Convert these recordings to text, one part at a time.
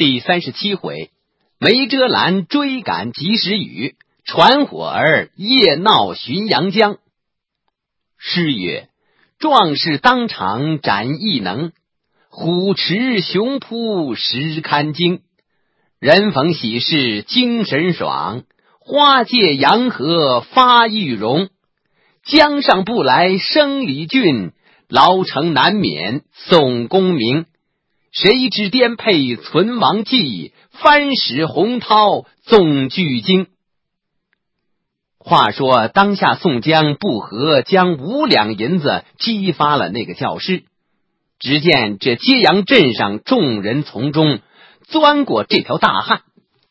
第37回，梅遮拦追赶及时雨，传火儿夜闹浔阳江。诗曰：壮士当场展异能，虎驰雄扑实堪惊。人逢喜事精神爽，花借阳和发玉容。江上不来生李俊，牢城难免宋公明。谁知颠沛存亡计，翻使洪涛纵巨鲸。话说当下宋江不和将5两银子激发了那个教师，只见这揭阳镇上众人从中钻过这条大汉，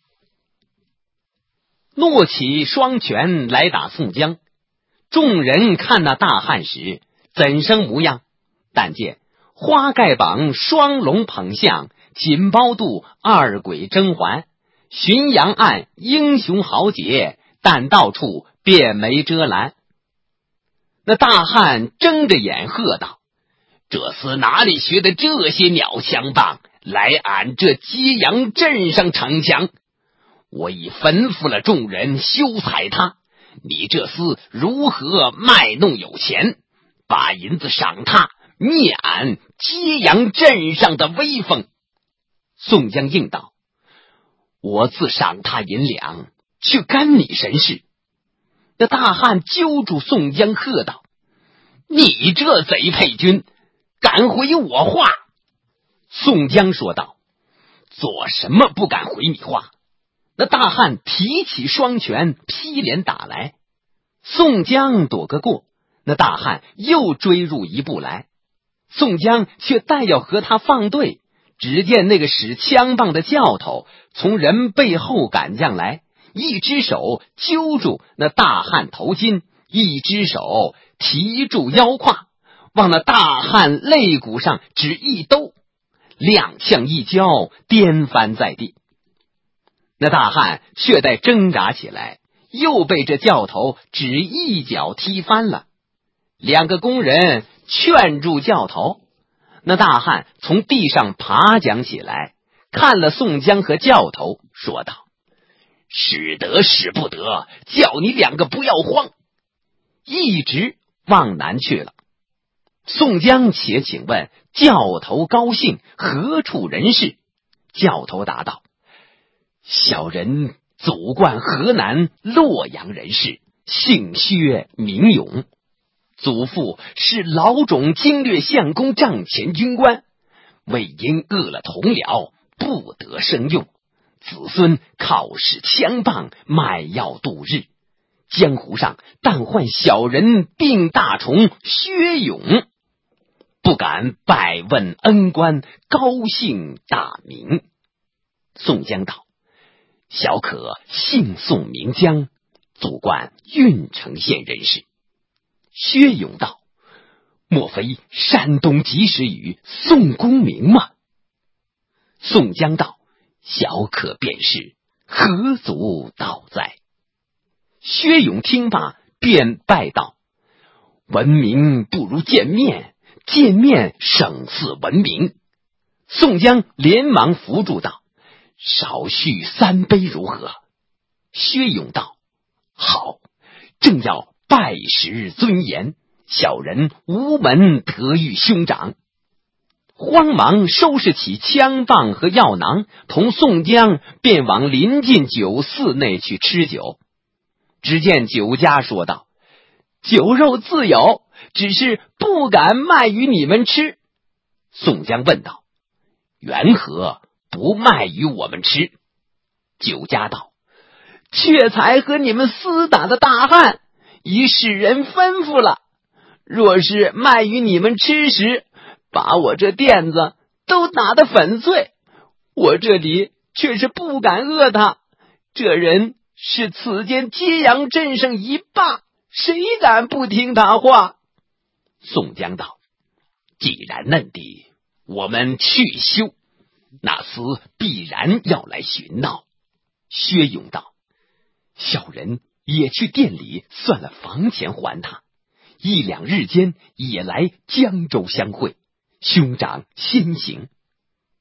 怒起双拳来打宋江。众人看那大汉时怎生模样？但见花盖榜双龙捧象，锦包肚二鬼争环，浔阳岸英雄豪杰，但到处遍梅遮拦。那大汉睁着眼喝道：这厮哪里学的这些鸟枪棒，来俺这揭阳镇上逞强？我已吩咐了众人休踩他，你这厮如何卖弄有钱，把银子赏他，灭俺揭阳镇上的威风？宋江应道：我自赏他银两，却干你神事？那大汉揪住宋江喝道：你这贼配军，敢回我话？宋江说道：做什么不敢回你话？那大汉提起双拳劈脸打来，宋江躲个过，那大汉又追入一步来，宋江却待要和他放对，只见那个使枪棒的教头从人背后赶将来，一只手揪住那大汉头巾，一只手提住腰胯，往那大汉肋骨上只一兜，两枪一交，颠翻在地。那大汉却待挣扎起来，又被这教头只一脚踢翻了。两个工人劝住教头，那大汉从地上爬将起来，看了宋江和教头，说道：使得使不得，叫你两个不要慌。一直往南去了。宋江且请问教头高姓，何处人士？教头答道：小人祖贯河南洛阳人士，姓薛名勇，祖父是老种经略相公帐前军官，为因饿了同僚，不得生用，子孙靠使枪棒卖药度日。江湖上但唤小人病大虫薛勇，不敢拜问恩官，高姓大名。宋江道：小可姓宋名江，祖贯郓城县人士。薛勇道：莫非山东及时雨宋公明吗？宋江道：小可便是，何足道哉？薛勇听罢便拜道：闻名不如见面，见面胜似闻名。宋江连忙扶住道：少叙3杯如何？薛勇道：好，正要拜师尊严，小人无门得遇兄长。慌忙收拾起枪棒和药囊，同宋江便往临近酒肆内去吃酒。只见酒家说道：酒肉自有，只是不敢卖与你们吃。宋江问道：缘何不卖与我们吃？酒家道：却才和你们厮打的大汉已使人吩咐了，若是卖与你们吃时，把我这垫子都打得粉碎，我这里却是不敢讹他。这人是此间揭阳镇上一霸，谁敢不听他话？宋江道：既然嫩地，我们去休，那厮必然要来寻闹。薛勇道：小人也去店里算了房钱还他，1、2日间也来江州相会，兄长先行。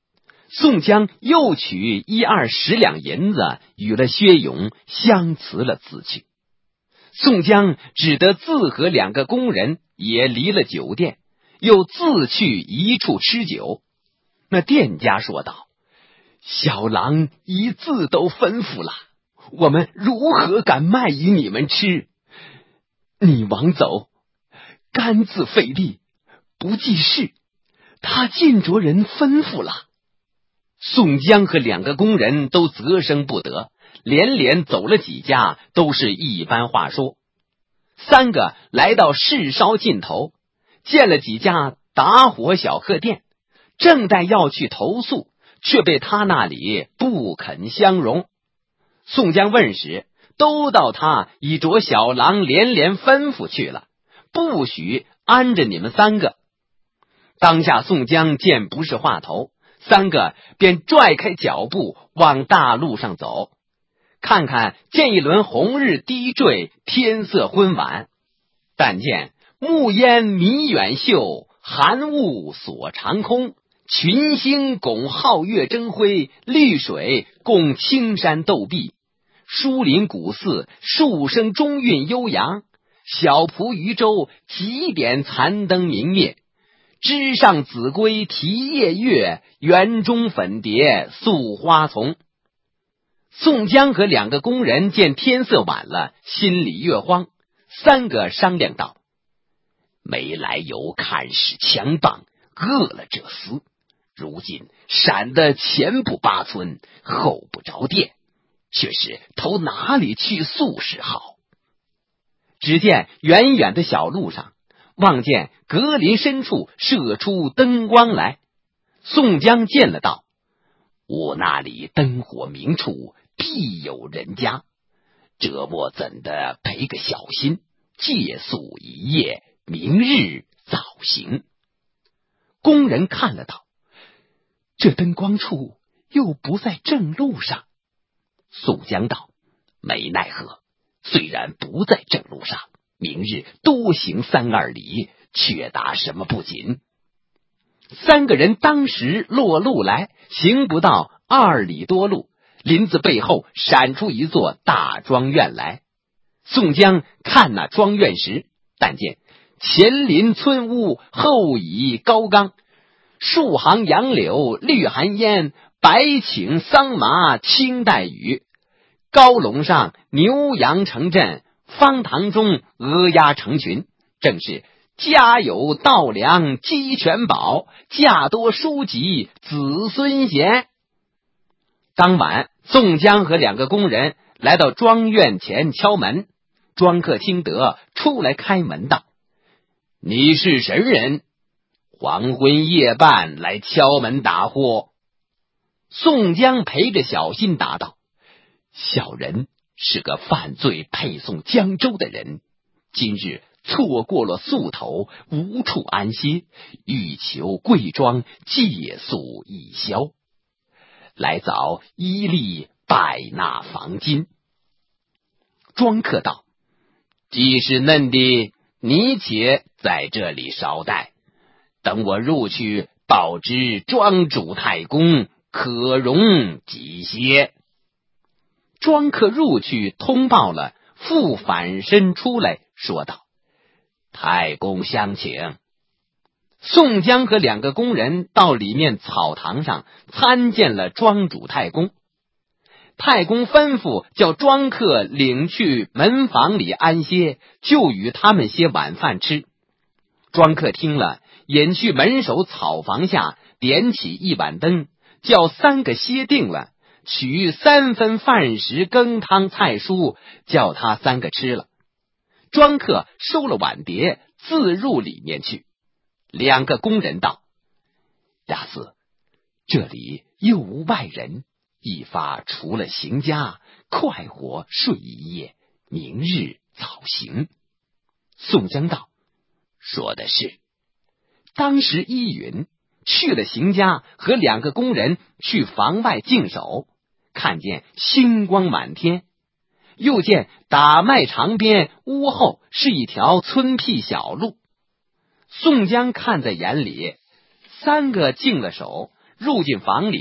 宋江又取1-20两银子与了薛勇，相辞了辞去。宋江只得自和2个工人也离了酒店，又自去一处吃酒。那店家说道：小郎一字都吩咐了，我们如何敢卖与你们吃？你往走，甘自费力，不济事，他尽着人吩咐了。宋江和2个工人都啧声不得，连连走了几家，都是一般话说。3个来到市梢尽头，见了几家打火小客店，正待要去投诉，却被他那里不肯相容。宋江问时，都道他已着小郎连连吩咐去了，不许安着你们3个。当下宋江见不是话头，3个便拽开脚步往大路上走。看看见一轮红日低坠，天色昏晚，但见暮烟迷远袖，寒雾锁长空，群星拱皓月争辉，绿水共青山斗碧，疏林古寺数声钟韵悠扬，小蒲渔舟几点残灯明灭，枝上子规啼夜月，园中粉蝶宿花丛。宋江和2个工人见天色晚了，心里越慌。3个商量道：没来由看使强棒，饿了这厮，如今闪得前不8村，后不着店，却是投哪里去宿时好？只见远远的小路上，望见格林深处射出灯光来。宋江见了道：我那里灯火明处，必有人家，这莫怎的赔个小心，借宿一夜，明日早行。工人看了道：这灯光处又不在正路上。宋江道：没奈何，虽然不在正路上，明日多行3-2里，却打什么不紧。3个人当时落路来，行不到2里多路，林子背后闪出一座大庄院来。宋江看那庄院时，但见前临村屋，后倚高冈，数行杨柳绿含烟，白顷桑麻青带雨，高笼上牛羊成阵，方堂中鹅鸭成群，正是家有稻粮鸡犬饱，价多书籍子孙贤。当晚宋江和2个工人来到庄院前敲门，庄客听得，出来开门道：你是神人？黄昏夜半来敲门打货。宋江陪着小心答道：小人是个犯罪配送江州的人，今日错过了宿头，无处安歇，欲求贵庄借宿一宵，来早依例拜纳房金。庄客道：既是嫩的，你且在这里稍待，等我入去报知庄主太公，可容几些。庄客入去通报了，复反身出来说道：太公相请。宋江和2个工人到里面草堂上参见了庄主太公。太公吩咐叫庄客领去门房里安歇，就与他们些晚饭吃。庄客听了，引去门首草房下，点起一碗灯，叫3个歇定了，取3分饭食羹汤菜蔬，叫他3个吃了。庄客收了碗碟，自入里面去。2个工人道：大司，这里又无外人，一发除了行家，快活睡一夜，明日早行。宋江道：说的是。当时依允，去了邢家，和2个工人去房外静守，看见星光满天，又见打麦场边屋后是一条村僻小路。宋江看在眼里，3个净了手，入进房里，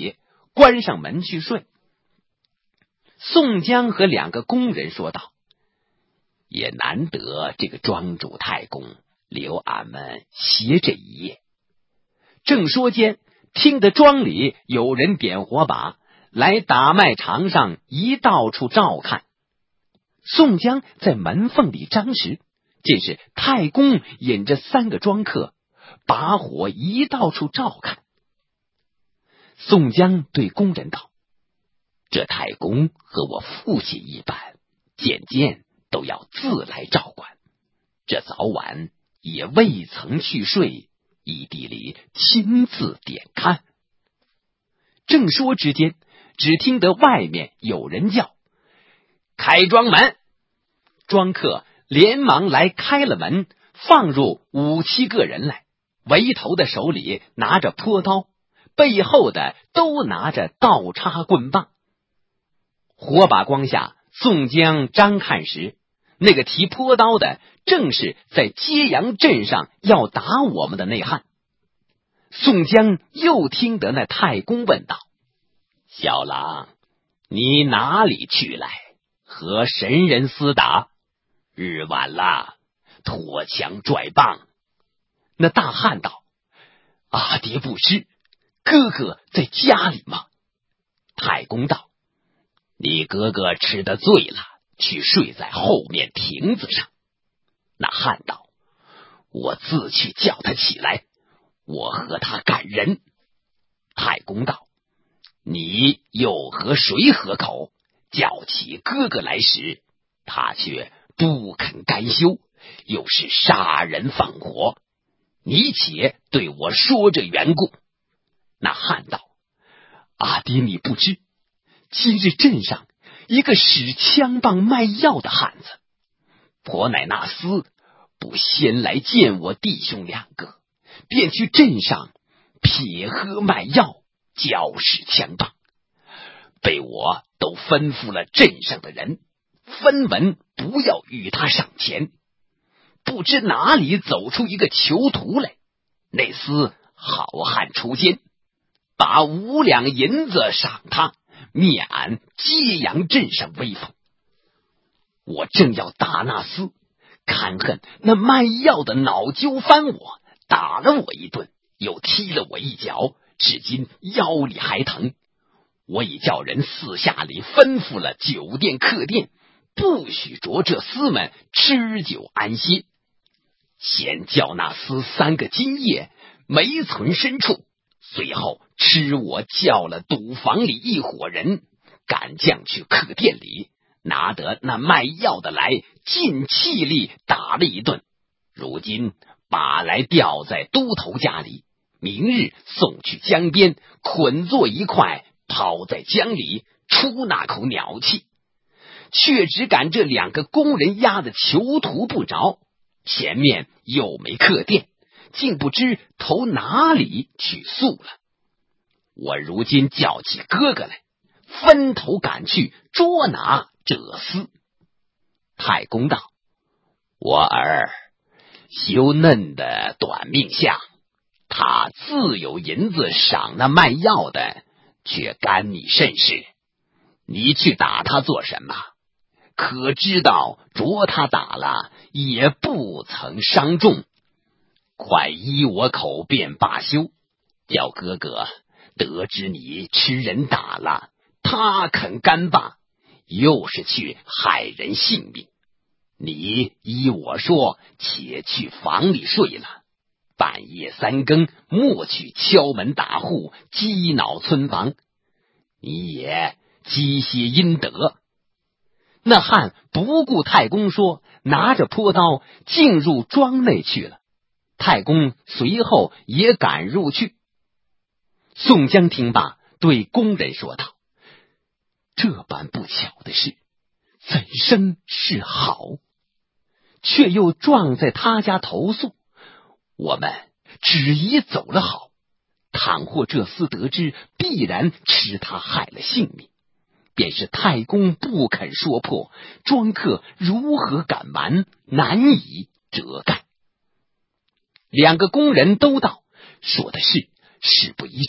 关上门去睡。宋江和2个工人说道：也难得这个庄主太公留俺们歇这一夜。正说间，听得庄里有人点火把，来打麦场上一到处照看。宋江在门缝里张时，见是太公引着3个庄客，把火一到处照看。宋江对工人道：这太公和我父亲一般，渐渐都要自来照管，这早晚也未曾去睡，一地里亲自点看。正说之间，只听得外面有人叫：开庄门！庄客连忙来开了门，放入5、7个人来，围头的手里拿着坡刀，背后的都拿着刀叉棍棒。火把光下，宋江张看时，那个提坡刀的正是在揭阳镇上要打我们的内汉。宋江又听得那太公问道：小郎，你哪里去来？和神人厮打？日晚了，脱枪拽棒。那大汉道：阿爹不知，哥哥在家里吗？太公道：你哥哥吃得醉了，去睡在后面亭子上。那汉道：我自去叫他起来，我和他赶人。太公道：你又和谁合口？叫起哥哥来时，他却不肯甘休，又是杀人放火，你且对我说这缘故。那汉道：阿爹你不知，今日镇上一个使枪棒卖药的汉子，婆乃那厮不先来见我弟兄2个，便去镇上撇喝卖药，交使枪棒，被我都吩咐了镇上的人，分文不要与他上前。不知哪里走出一个囚徒来，那厮好汉出奸，把5两银子赏他，灭俺揭阳镇上威风。我正要打那厮，看恨那卖药的恼揪翻我，打了我一顿，又踢了我一脚，至今腰里还疼。我已叫人私下里吩咐了酒店客店，不许着这厮们吃酒安歇。先叫那厮3个今夜没存身处，随后吃我叫了赌房里一伙人，赶将去客店里，拿得那卖药的来，尽气力打了一顿。如今把来吊在都头家里，明日送去江边，捆作一块，抛在江里，出那口鸟气。却只赶这2个工人押的囚徒不着，前面又没客店，竟不知投哪里去诉了。我如今叫起哥哥来，分头赶去捉拿这厮。太公道：我儿休嫩的短命相，他自有银子赏那卖药的，却干你甚事？你去打他做什么？可知道着他打了也不曾伤重，快依我口便罢休，叫哥哥得知你吃人打了，他肯甘罢，又是去害人性命。你依我说，且去房里睡了，半夜3更莫去敲门打户，激恼村房，你也积些阴德。那汉不顾太公说，拿着坡刀进入庄内去了。太公随后也赶入去。宋江听罢，对工人说道：这般不巧的事，怎生是好？却又撞在他家投诉，我们只宜走了好。倘或这厮得知，必然吃他害了性命。便是太公不肯说破，庄客如何敢瞒，难以折盖。2个工人都道：说的是，事不宜迟，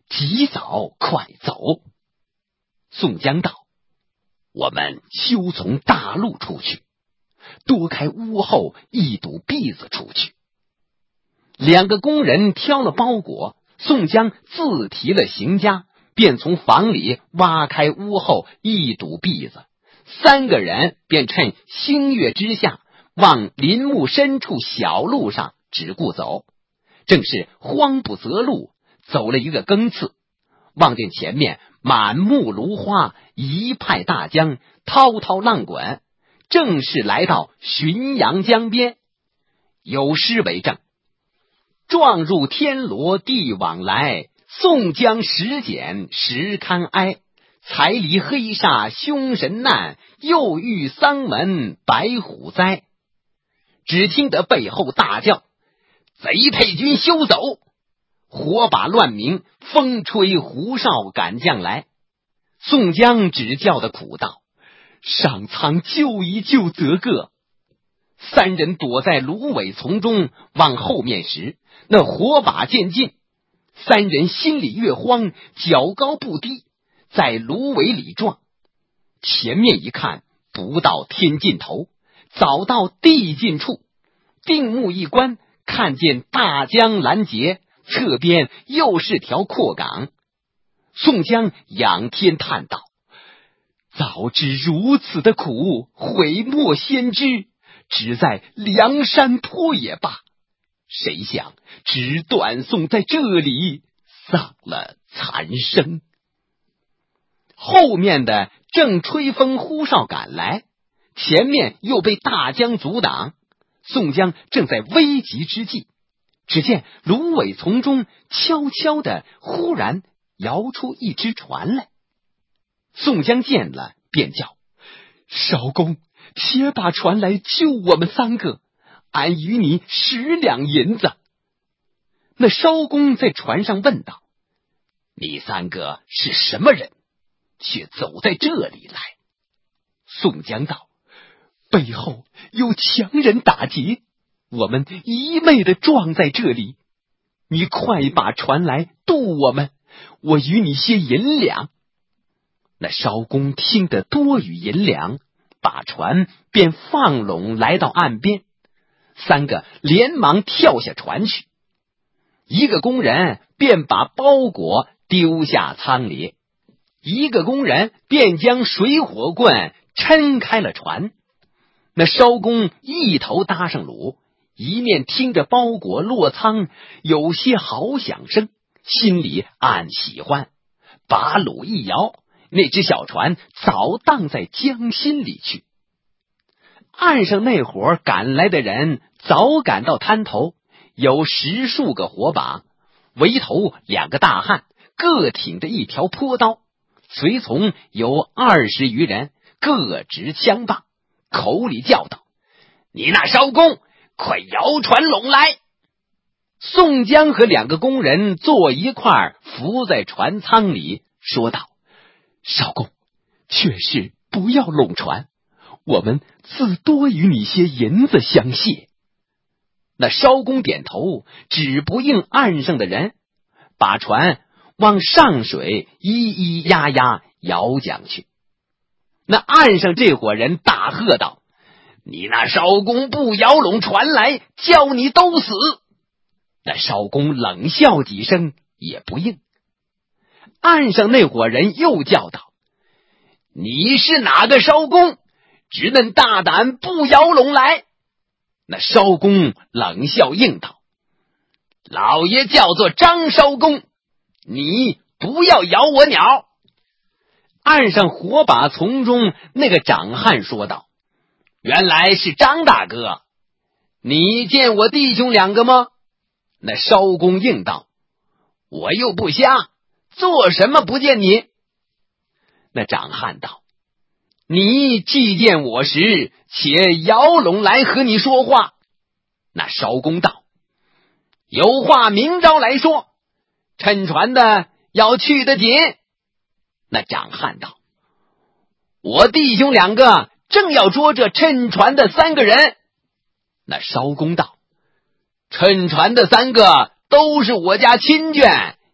及早快走。宋江道：我们休从大路出去，多开屋后一堵篦子出去。两个工人挑了包裹，宋江自提了行枷，便从房里挖开屋后一堵篦子，三个人便趁星月之下，往林木深处小路上只顾走。正是慌不择路，走了一个更次，望见前面满目芦花，一派大江，滔滔浪滚，正是来到浔阳江边。有诗为证：撞入天罗地网来，宋江时减时堪哀。才离黑煞凶神难，又遇丧门白虎灾。只听得背后大叫：贼配军休走！火把乱鸣，风吹胡哨赶将来。宋江只叫的苦道：上苍救一救得个！三人躲在芦苇丛中，往后面时，那火把渐近，三人心里越慌，脚高不低，在芦苇里撞。前面一看，不到天尽头，早到地尽处，定目一观，看见大江拦截，侧边又是条阔港。宋江仰天叹道：早知如此的苦，悔莫先知，只在梁山坡也罢。谁想只短送在这里，丧了残生。后面的正吹风呼哨赶来，前面又被大江阻挡。宋江正在危急之际，只见芦苇丛中悄悄的忽然摇出一只船来。宋江见了，便叫：少公，且把船来救我们三个，俺与你10两银子。那艄公在船上问道：你三个是什么人，却走在这里来？宋江道：背后有强人打劫，我们一昧的撞在这里，你快把船来渡我们，我与你些银两。那艄公听得多与银两，把船便放拢来到岸边，三个连忙跳下船去。一个工人便把包裹丢下舱里，一个工人便将水火棍抻开了船。那艄公一头搭上橹，一面听着包裹落舱有些好响声，心里暗喜欢，把橹一摇，那只小船早荡在江心里去。岸上那伙赶来的人早赶到滩头，有10数个火把，围头2个大汉，各挺着一条坡刀，随从有20余人，各执枪棒，口里叫道：你那艄公，快摇船拢来！宋江和2个工人坐一块伏在船舱里，说道：少公，却是不要拢船，我们自多与你些银子相谢。那艄公点头，只不应岸上的人，把船往上水咿咿呀呀摇桨去。那岸上这伙人大喝道：你那艄公不摇拢船来，叫你都死！那艄公冷笑几声，也不应。岸上那伙人又叫道：你是哪个艄公，只能大胆不摇拢来？那艄公冷笑应道：老爷叫做张艄公，你不要咬我鸟。岸上火把丛中那个长汉说道：原来是张大哥，你见我弟兄2个吗？那艄公应道：我又不瞎，做什么不见你？那长汉道：你既见我时，且摇拢来和你说话。那艄公道：有话明朝来说，趁船的要去得紧。那长汉道：我弟兄2个正要捉这趁船的3个人。那艄公道：趁船的3个都是我家亲眷，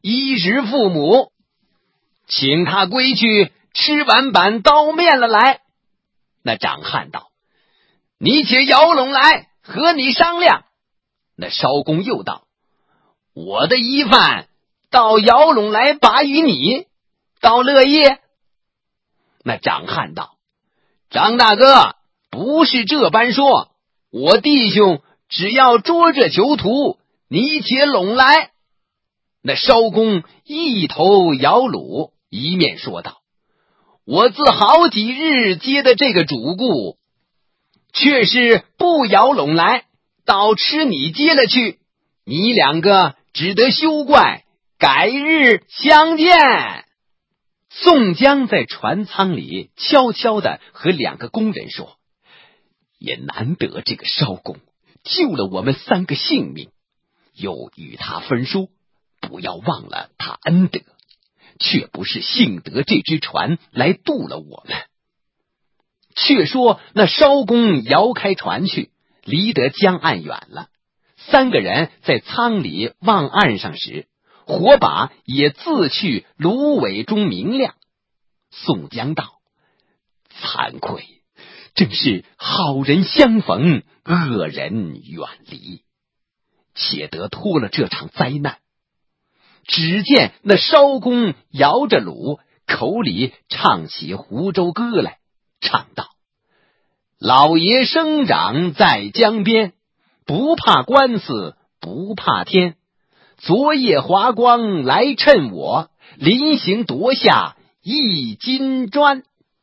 衣食父母，请他归去吃完板刀面了来。”那长汉道：“你且摇拢来，和你商量。”那艄公又道：“我的衣饭倒摇拢来拔与你，倒乐意？”那长汉道：“张大哥，不是这般说，我弟兄只要捉着囚徒，你且拢来。”那艄公一头摇橹，一面说道：“我自好几日接的这个主顾，却是不摇拢来，倒吃你接了去，你两个只得休怪，改日相见。”宋江在船舱里悄悄地和2个工人说：“也难得这个艄公救了我们3个性命，又与他分书，不要忘了他恩德，却不是幸得这只船来渡了我们。”却说那艄公摇开船去，离得江岸远了。3个人在舱里望岸上时，火把也自去芦苇中明亮。宋江道：“惭愧，正是好人相逢，恶人远离，且得脱了这场灾难。”只见那艄公摇着橹，口里唱起湖州歌来，唱道：“老爷生长在江边，不怕官司不怕天，昨夜华光来趁我，临行夺下1金砖。”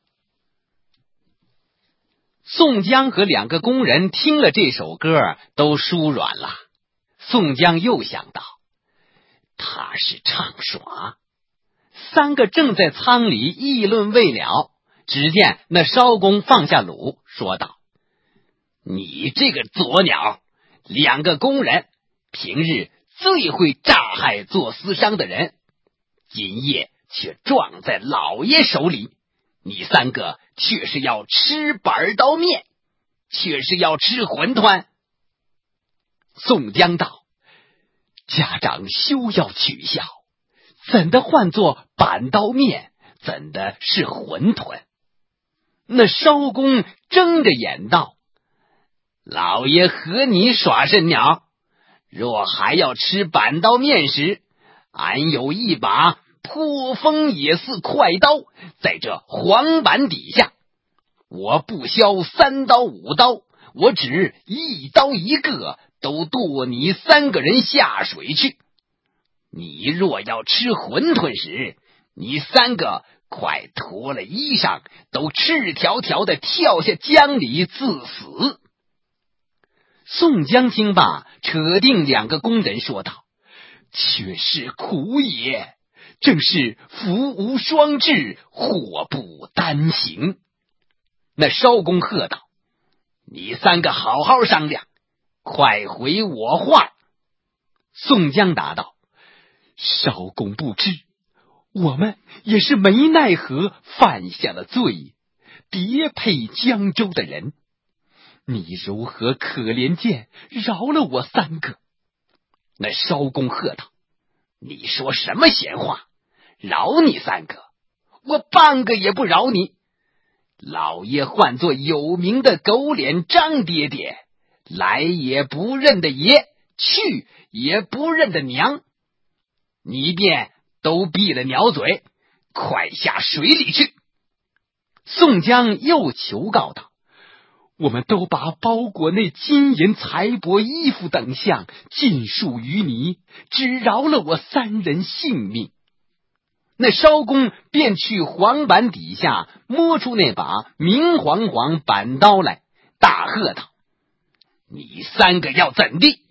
宋江和2个工人听了这首歌，都舒软了。宋江又想到，他是唱耍。3个正在舱里议论未了，只见那艄公放下橹，说道：“你这个左鸟，2个工人平日最会诈害做私商的人，今夜却撞在老爷手里，你3个却是要吃板刀面，却是要吃馄饨。”宋江道：“家长休要取笑，怎的换作板刀面，怎的是馄饨？”那艄公睁着眼道：“老爷和你耍甚鸟？若还要吃板刀面时，俺有一把破风也似快刀，在这黄板底下，我不削3刀5刀，我只1刀1个，都剁你3个人下水去。你若要吃馄饨时，你3个快脱了衣裳，都赤条条的跳下江里自死。”宋江听罢，扯定2个工人说道：“却是苦也，正是福无双至，祸不单行。”那艄公喝道：“你3个好好商量，快回我话。”宋江答道：“艄公不知，我们也是没奈何犯下了罪，叠配江州的人，你如何可怜见，饶了我3个？”那艄公喝道：“你说什么闲话？饶你3个？我半个也不饶你！老爷唤作有名的狗脸张爹爹，来也不认得爷，去也不认得娘，你便都闭了鸟嘴，快下水里去！”宋江又求告道：“我们都把包裹内金银财帛衣服等项尽数于你，只饶了我3人性命。”那艄公便去黄板底下摸出那把明晃晃板刀来，大喝道：“你3个要怎地？”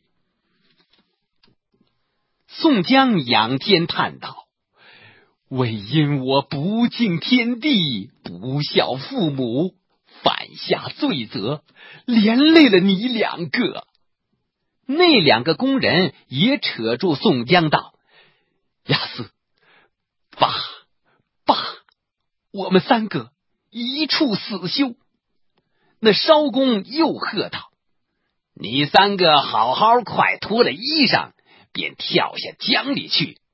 宋江仰天叹道：“为因我不敬天地，不孝父母，犯下罪责，连累了你2个。”那2个工人也扯住宋江道：“亚斯，爸，我们3个一处死休。”那艄公又喝道：“你3个好好快脱了衣裳，便跳下江里去，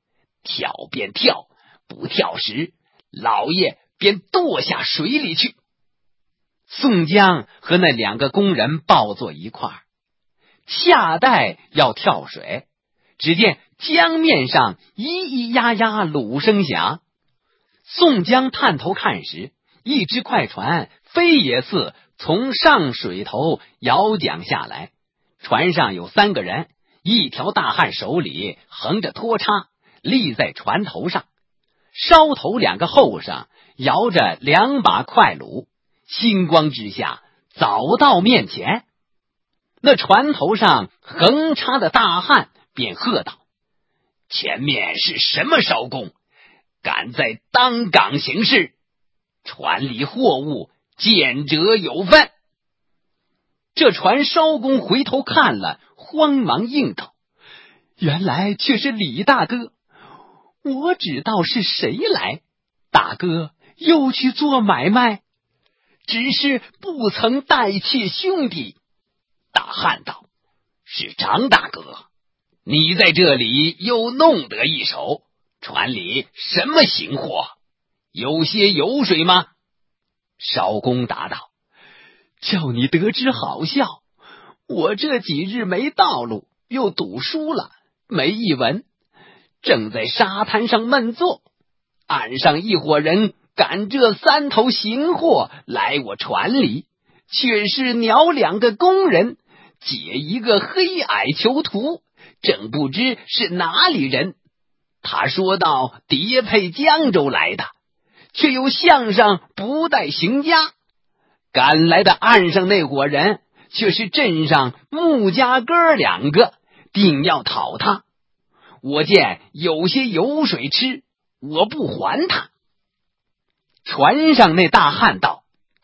跳便跳，不跳时，老爷便堕下水里去。宋江和那2个工人抱坐一块儿，恰待要跳水，只见江面上咿咿呀呀橹声响。宋江探头看时，一只快船飞也似从上水头摇桨下来，船上有3个人，一条大汉手里横着拖叉，立在船头上，梢头2个后上摇着2把快橹，星光之下早到面前。那船头上横插的大汉便喝道：前面是什么艄公，敢在当港行事？船里货物见者有份。这船艄公回头看了，慌忙应道：原来却是李大哥，我只道是谁来，大哥又去做买卖，只是不曾带挈兄弟。大汉道：是张大哥，你在这里又弄得一手，船里什么行货？有些油水吗？艄公答道：叫你得知好笑，我这几日没道路，又赌输了，没一文，正在沙滩上闷坐，岸上一伙人赶这3头行货来我船里，却是鸟2个工人，解一个黑矮囚徒，正不知是哪里人。他说道叠配江州来的，却又项上不带行家。赶来的岸上那伙人，却是镇上穆家哥2个，定要讨他。我见有些油水吃，我不还他。船上那大汉道：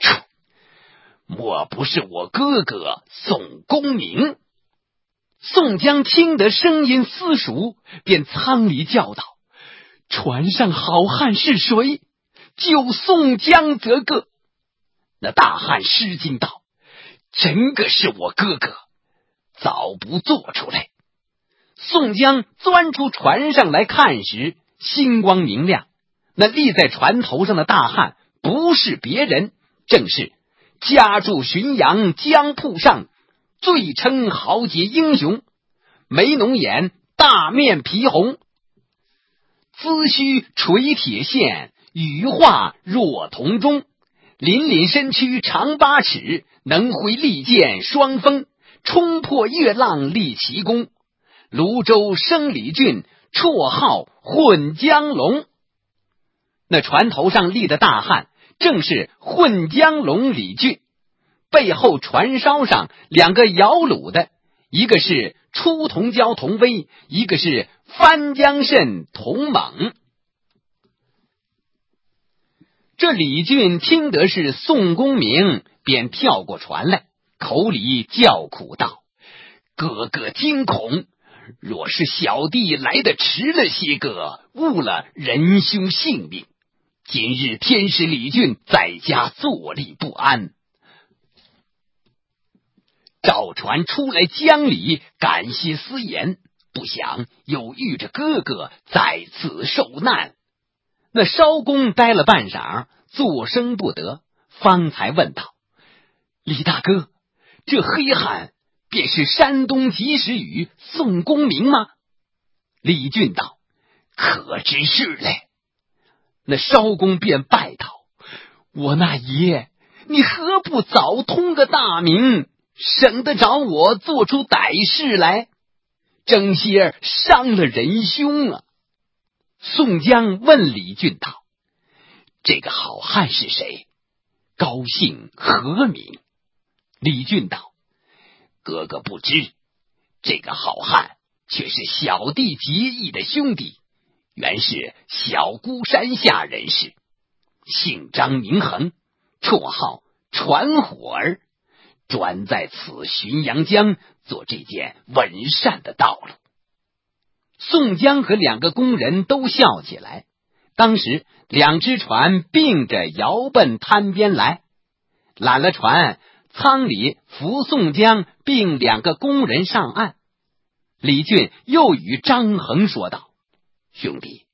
莫不是我哥哥宋公明？宋江听得声音私熟，便舱里叫道：船上好汉是谁？救宋江则个。那大汉失惊道：真个是我哥哥，早不做出来。宋江钻出船上来看时，星光明亮，那立在船头上的大汉不是别人，正是家住浔阳江铺上，最称豪杰英雄，眉浓眼，大面皮红，髭须垂铁线，羽化若铜钟，凛凛身躯长8尺，能挥利剑双锋，冲破月浪立奇功。泸州生李俊，绰号混江龙。那船头上立的大汉正是混江龙李俊，背后船梢上2个摇橹的，一个是出同蛟童威，一个是翻江蜃童猛。这李俊听得是宋公明，便跳过船来，口里叫苦道：哥哥惊恐，若是小弟来得迟了些个，误了仁兄性命。今日天使李俊在家坐立不安，赵船出来江里感谢私言，不想又遇着哥哥在此受难。那艄公呆了半晌，作声不得，方才问道：李大哥，这黑汉便是山东及时雨宋公明吗？李俊道：可知是嘞。那艄公便拜道：我那爷，你何不早通个大名，省得找我做出歹事来，争些伤了仁兄啊。宋江问李俊道：这个好汉是谁？高姓何名？李俊道：哥哥不知，这个好汉却是小弟结义的兄弟，原是小孤山下人士，姓张名恒，绰号传火儿，专在此浔阳江做这件稳善的道路。宋江和2个工人都笑起来。当时2只船并着摇奔滩边来，揽了船，舱里扶宋江并2个工人上岸。李俊又与张衡说道：兄弟，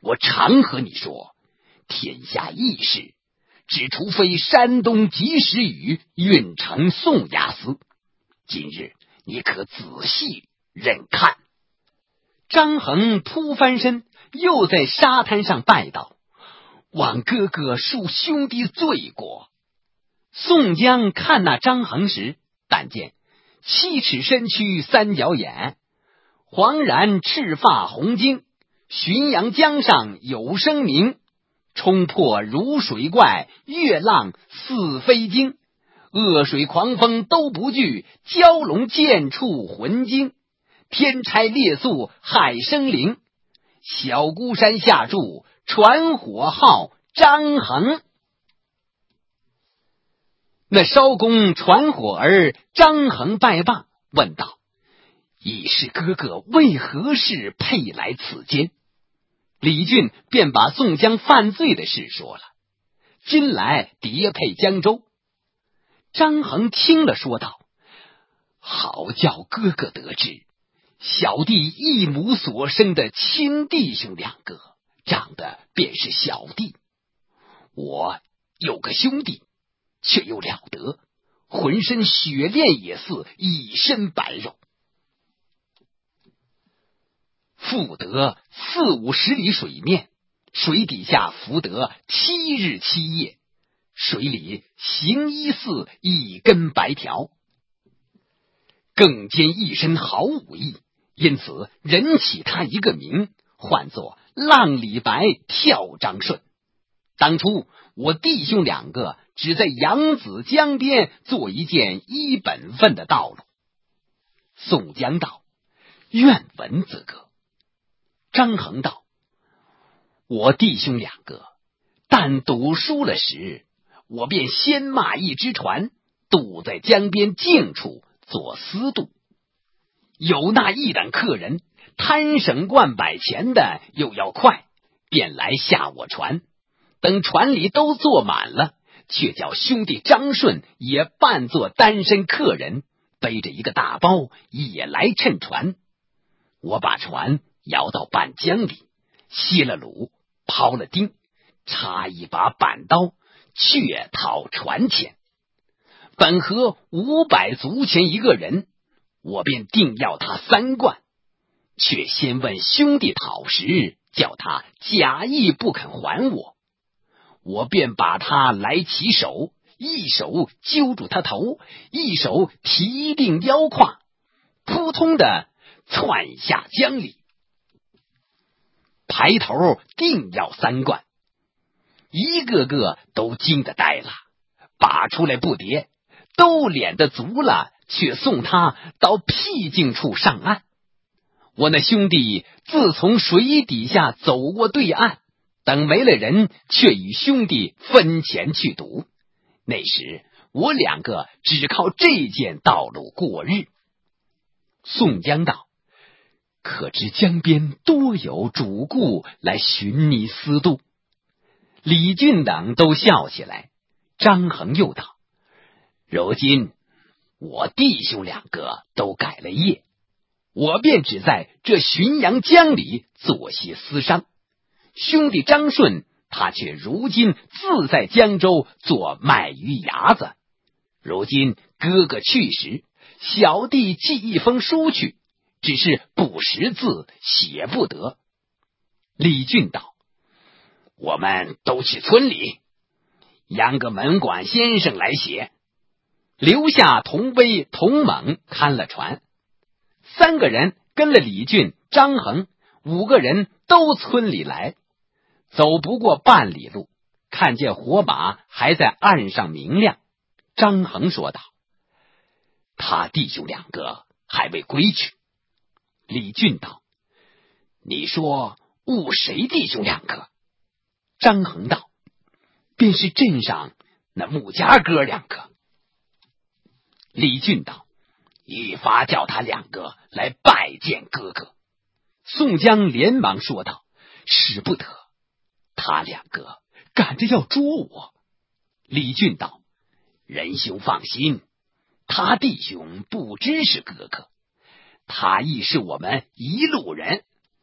我常和你说，天下义事，只除非山东及时雨运城宋押司。今日你可仔细认看。张衡扑翻身，又在沙滩上拜道：望哥哥恕兄弟罪过。宋江看那张衡时，但见7尺身躯3角眼，黄髯赤发红巾，浔阳江上有声名，冲破如水怪，越浪似飞鲸，恶水狂风都不惧，蛟龙见处魂惊，天差列宿海生灵，小孤山下住传火号张衡。那艄公传火儿张衡拜罢，问道：义士哥哥为何事配来此间？李俊便把宋江犯罪的事说了，今来叠配江州。张衡听了说道：好叫哥哥得知，小弟一母所生的亲弟兄2个，长得便是小弟。我有个兄弟，却又了得，浑身雪炼也似，一身白肉。复得40-50里水面，水底下浮得7日7夜，水里行衣似一根白条，更兼一身好武艺，因此人起他一个名，唤作浪里白跳张顺。当初我弟兄2个只在扬子江边做一件依本分的道路。宋江道：愿闻则个。张衡道：我弟兄2个但赌输了时，我便先骂一只船，渡在江边静处做私渡。有那一等客人贪省惯摆钱的又要快，便来下我船，等船里都坐满了，却叫兄弟张顺也扮作单身客人，背着一个大包也来趁船。我把船摇到半江里，卸了橹，抛了钉，插一把板刀，却讨船钱。本合500足钱一个人，我便定要他3贯，却先问兄弟讨时，叫他假意不肯还我。我便把他来起手，一手揪住他头，一手提定腰胯，扑通的窜下江里。抬头定要3贯，一个个都惊得呆了，拔出来不迭，都敛得足了，却送他到僻静处上岸。我那兄弟自从水底下走过对岸，等没了人，却与兄弟分钱去赌。那时我2个只靠这件道路过日。宋江道：可知江边多有主顾来寻你私渡？李俊等都笑起来。张衡又道：如今我弟兄2个都改了业，我便只在这浔阳江里做些私商。兄弟张顺他却如今自在江州做卖鱼牙子。如今哥哥去时，小弟寄一封书去，只是不识字，写不得。李俊道：我们都去村里，央个门管先生来写。留下童威、童猛看了船，3个人跟了李俊、张衡，5个人都村里来。走不过半里路，看见火把还在岸上明亮。张衡说道：他弟兄2个还未归去。李俊道：你说误谁弟兄2个？张衡道：便是镇上那穆家哥2个。李俊道：一发叫他2个来拜见哥哥。宋江连忙说道：使不得，他2个赶着要捉我。李俊道：仁兄放心，他弟兄不知是哥哥，他亦是我们一路人，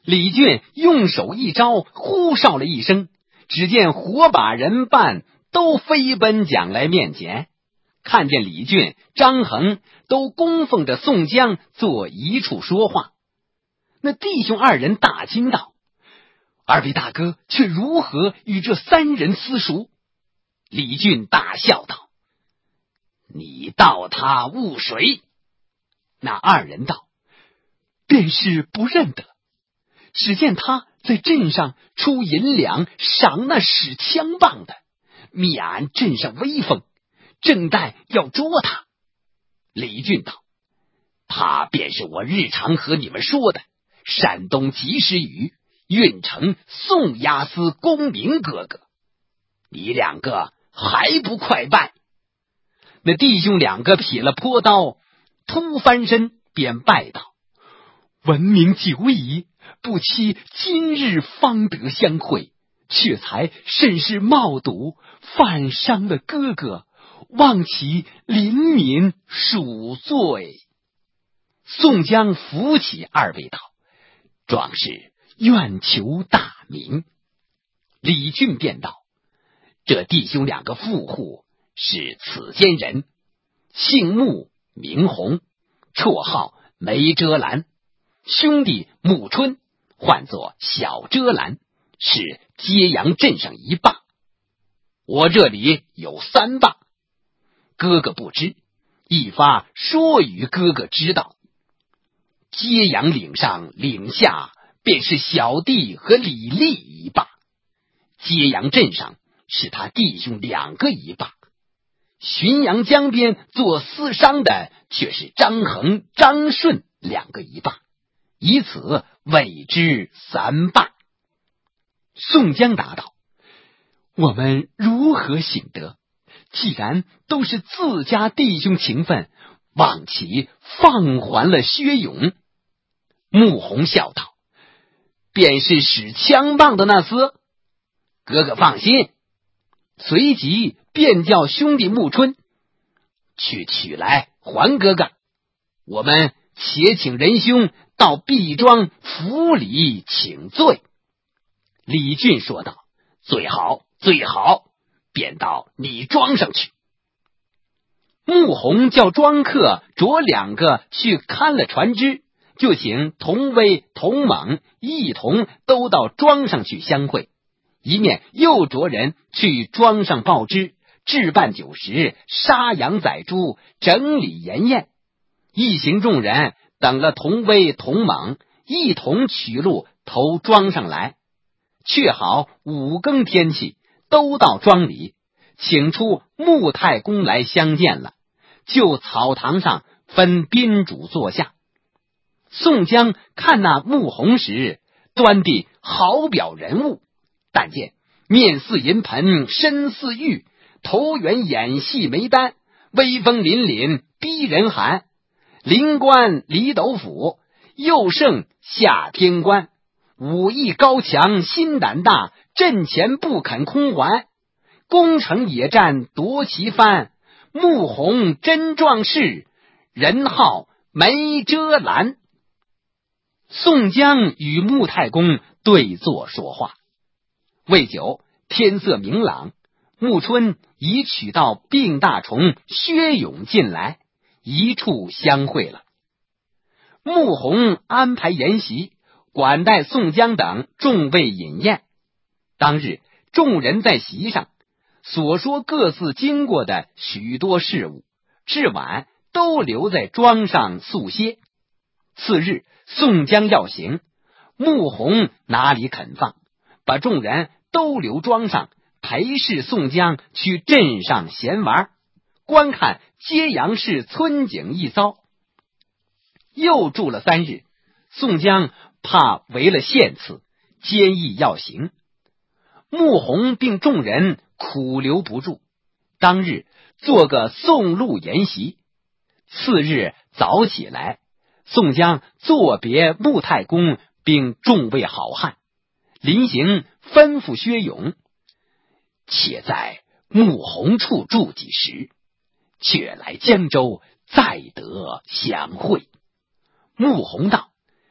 李俊用手一招，呼哨了一声，只见火把人办都飞奔将来面前，看见李俊、张衡都供奉着宋江坐一处说话。那弟兄二人大惊道：二位大哥却如何与这三人私熟？李俊大笑道：你道他误谁？那二人道：便是不认得，只见他在镇上出银两赏那使枪棒的，灭俺镇上威风，正待要捉他。李俊道：他便是我日常和你们说的山东及时雨运城宋押司公明哥哥，你两个还不快拜？那弟兄两个撇了坡刀，突翻身便拜道：闻名久矣，不期今日方得相会，却才甚是冒赌，犯伤了哥哥，望其怜悯恕罪。宋江扶起二位道：壮士愿求大名。李俊便道：这弟兄两个富户是此间人，姓穆名洪，绰号梅遮拦，兄弟穆春唤作小遮拦，是揭阳镇上一霸。我这里有三霸，哥哥不知，一发说与哥哥知道。揭阳岭上岭下便是小弟和李立一霸，揭阳镇上是他弟兄两个一霸，浔阳江边做私商的却是张衡、张顺两个一霸，以此谓之三霸。宋江答道：我们如何醒得？既然都是自家弟兄情分，望其放还了薛勇。穆弘笑道：便是使枪棒的那厮，哥哥放心。随即便叫兄弟穆春去取来还哥哥，我们且请仁兄到毕庄府里请罪。李俊说道：最好最好，便到你庄上去。穆弘叫庄客着两个去看了船只，就请童威、童猛、一同都到庄上去相会，一面又着人去庄上报知，置办酒食，杀羊宰猪，整理筵宴。一行众人等了童威、童猛，一同取路投庄上来。却好5更天气，都到庄里，请出穆太公来相见了，就草堂上分宾主坐下。宋江看那穆弘时，端地好表人物，但见面似银盆，身似玉，头圆眼细眉丹，威风凛凛，逼人寒。灵官李斗府，又胜下天官，武艺高强，心胆大，阵前不肯空还，攻城野战夺旗帆。穆弘真壮士，人号梅遮拦。宋江与穆太公对坐说话，未久天色明朗，穆春已取到病大虫薛勇进来，一处相会了。穆弘安排筵席，管待宋江等众位饮宴。当日众人在席上所说各自经过的许多事物，至晚都留在庄上宿歇。次日宋江要行，穆弘哪里肯放，把众人都留庄上，陪侍宋江去镇上闲玩，观看揭阳市村景一遭。又住了3日，宋江怕违了献词，坚毅要行。穆弘并众人苦留不住，当日做个送路筵席。次日早起来，宋江作别穆太公并众位好汉，临行吩咐薛勇，且在穆弘处住几时，却来江州再得相会。穆弘道：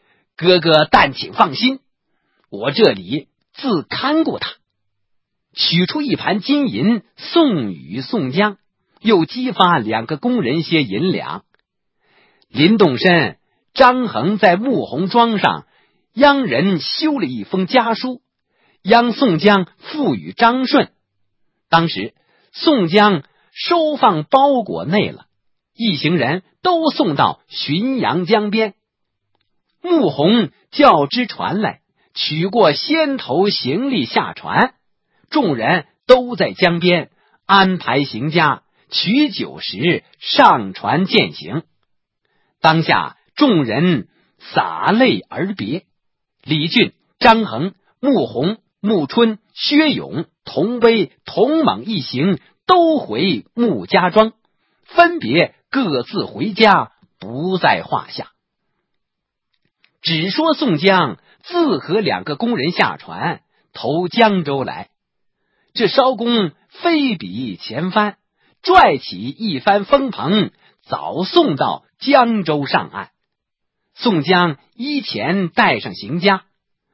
哥哥但请放心，我这里自看顾他。取出一盘金银送与宋江，又激发2个工人些银两。林动身、张衡在穆弘庄上央人修了一封家书，央宋江付与张顺。当时宋江收放包裹内了，一行人都送到浔阳江边。穆弘叫支船来，取过先头行李下船，众人都在江边安排行家，取酒食，上船饯行。当下众人洒泪而别，李俊、张衡、穆弘、穆春、薛勇、童威、童猛一行都回穆家庄，分别各自回家，不在话下。只说宋江自和2个工人下船投江州来，这艄公飞笔前帆，拽起一帆风棚，早送到江州上岸。宋江依前带上行家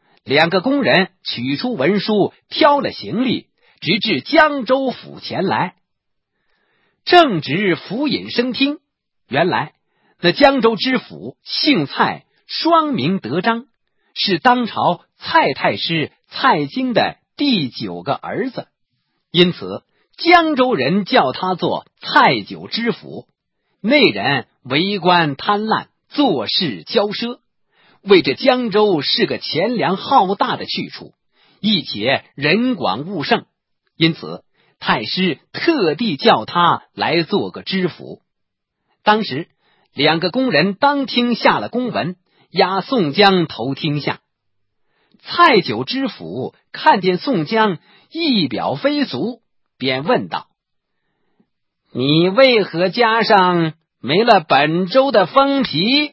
，2个工人取出文书，挑了行李，直至江州府前来。正值府尹升听，原来那江州知府姓蔡，双名德章，是当朝蔡太师蔡京的第9个儿子，因此江州人叫他做蔡九知府。内人为官贪婪，做事骄奢，为这江州是个钱粮浩大的去处，亦且人广物盛，因此太师特地叫他来做个知府。当时2个工人当厅下了公文，押宋江投厅下。蔡九知府看见宋江一表非俗，便问道：你为何家上没了本州的封皮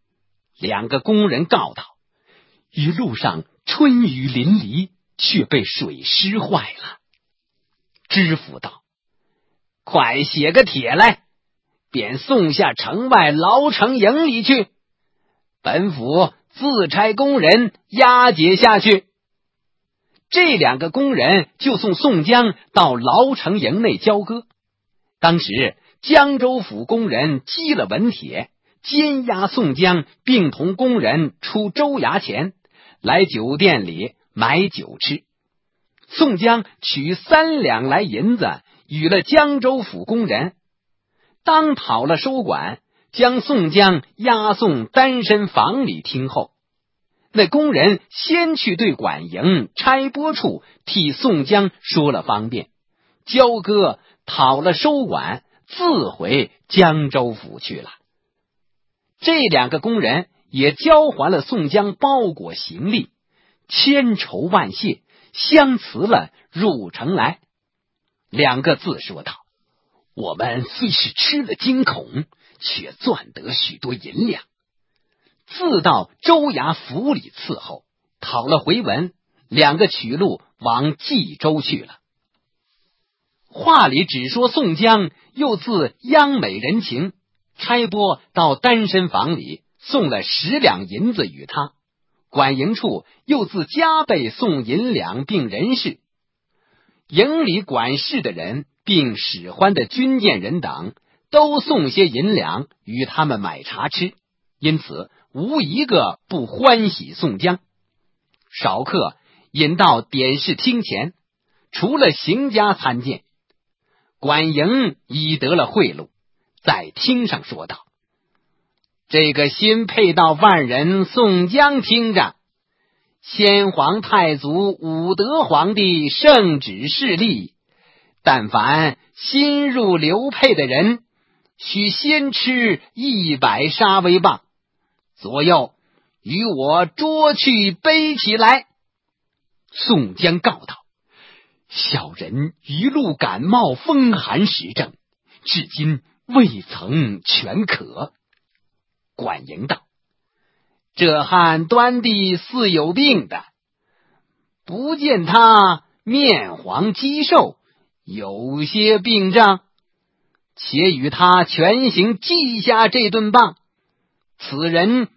？2个工人告道：一路上春雨淋漓，却被水湿坏了。知府道：快写个帖来，便送下城外牢城营里去，本府自差工人押解下去。这2个工人就送宋江到牢城营内交割。当时江州府工人积了文帖，监押宋江，并同工人出州衙前，来酒店里买酒吃。宋江取3两来银子与了江州府工人，当讨了收管，将宋江押送单身房里听候。那工人先去对管营差拨处替宋江说了方便，交割讨了收管，自回江州府去了。这2个工人也交还了宋江包裹行李，千愁万谢，相辞了入城来。2个自说道：我们虽是吃了惊恐，却赚得许多银两。自到州衙府里伺候，讨了回文，2个取路往冀州去了。话里只说宋江又自央美人情，差拨到单身房里送了10两银子与他，管营处又自加倍送银两并人事。营里管事的人并使唤的军舰人等都送些银两与他们买茶吃，因此无一个不欢喜宋江。少客引到典事厅前，除了行家参见，管营已得了贿赂，在厅上说道：这个新配到万人宋江听着，先皇太祖武德皇帝圣旨示例，但凡新入流配的人，须先吃100沙威棒，左右与我捉去背起来。宋江告道：小人一路感冒风寒时症，至今未曾全可。管营道：这汉端地似有病的，不见他面黄肌瘦，有些病症，且与他全行记下这顿棒，此人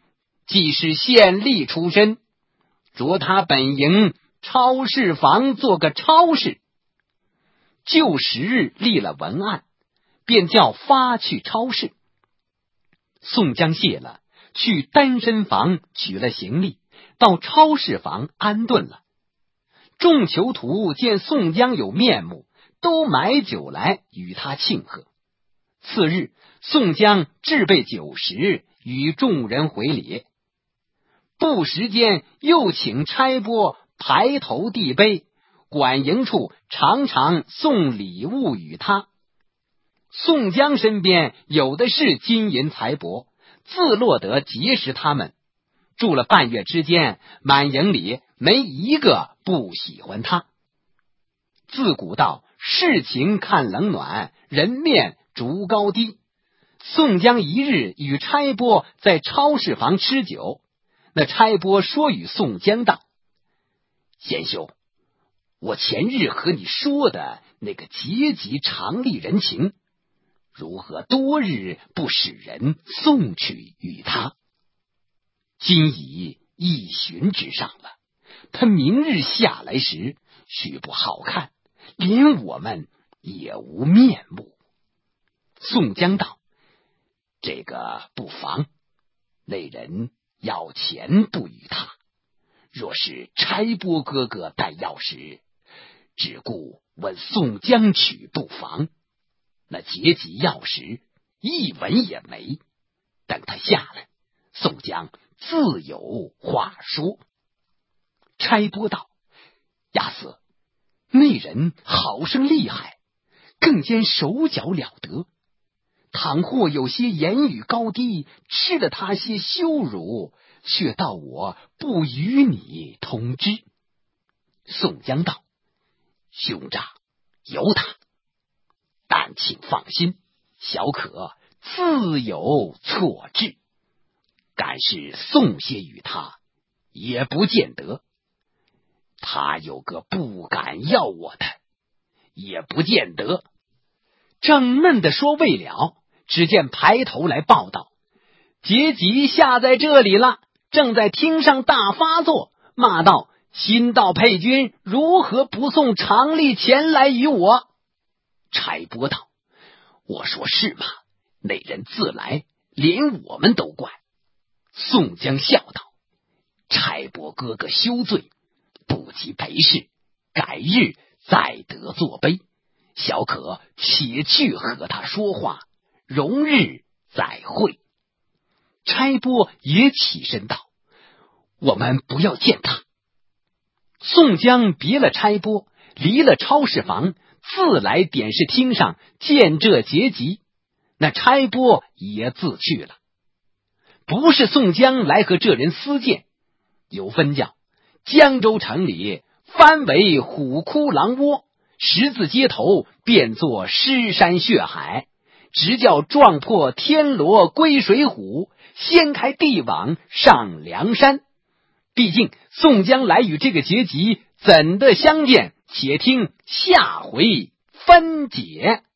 既是县吏出身，着他本营超市房做个超市，就时立了文案，便叫发去超市。宋江谢了，去单身房取了行李，到超市房安顿了。众囚徒见宋江有面目，都买酒来与他庆贺。次日，宋江置备酒食，与众人回礼。不时间又请差拨排头递杯，管营处常常送礼物与他。宋江身边有的是金银财帛，自落得结识他们。住了半月之间，满营里没一个不喜欢他。自古道事情看冷暖，人面逐高低。宋江一日与差拨在超市房吃酒，那差拨说与宋江道：贤兄，我前日和你说的那个阶级常例人情，如何多日不使人送去与他？今已1旬之上了，他明日下来时，许不好看，连我们也无面目。宋江道：这个不妨，那人要钱不与他，若是差拨哥哥带要时，只顾问宋江取不妨。那阶级要时一文也没，等他下来，宋江自有话说。差拨道：亚司，那人好生厉害，更兼手脚了得，倘或有些言语高低，吃了他些羞辱，却道我不与你同知。宋江道：兄长由他，但请放心，小可自有错置。敢是送些与他，也不见得；他有个不敢要我的，也不见得。正闷的说未了，只见排头来报道：阶级下在这里了，正在厅上大发作，骂道：新到配军如何不送常例前来与我？差拨道：我说是吗？那人自来，连我们都怪。宋江笑道：差拨哥哥休罪，不及陪侍，改日再得作碑。小可且去和他说话，容日再会。差拨也起身道：我们不要见他。宋江别了差拨，离了超市房，自来点视厅上见这结集。那差拨也自去了。不是宋江来和这人私见，有分教：江州城里翻为虎窟狼窝，十字街头变作尸山血海，直叫撞破天罗归水浒，掀开地网上梁山。毕竟宋江来与这个结集怎的相见，且听下回分解。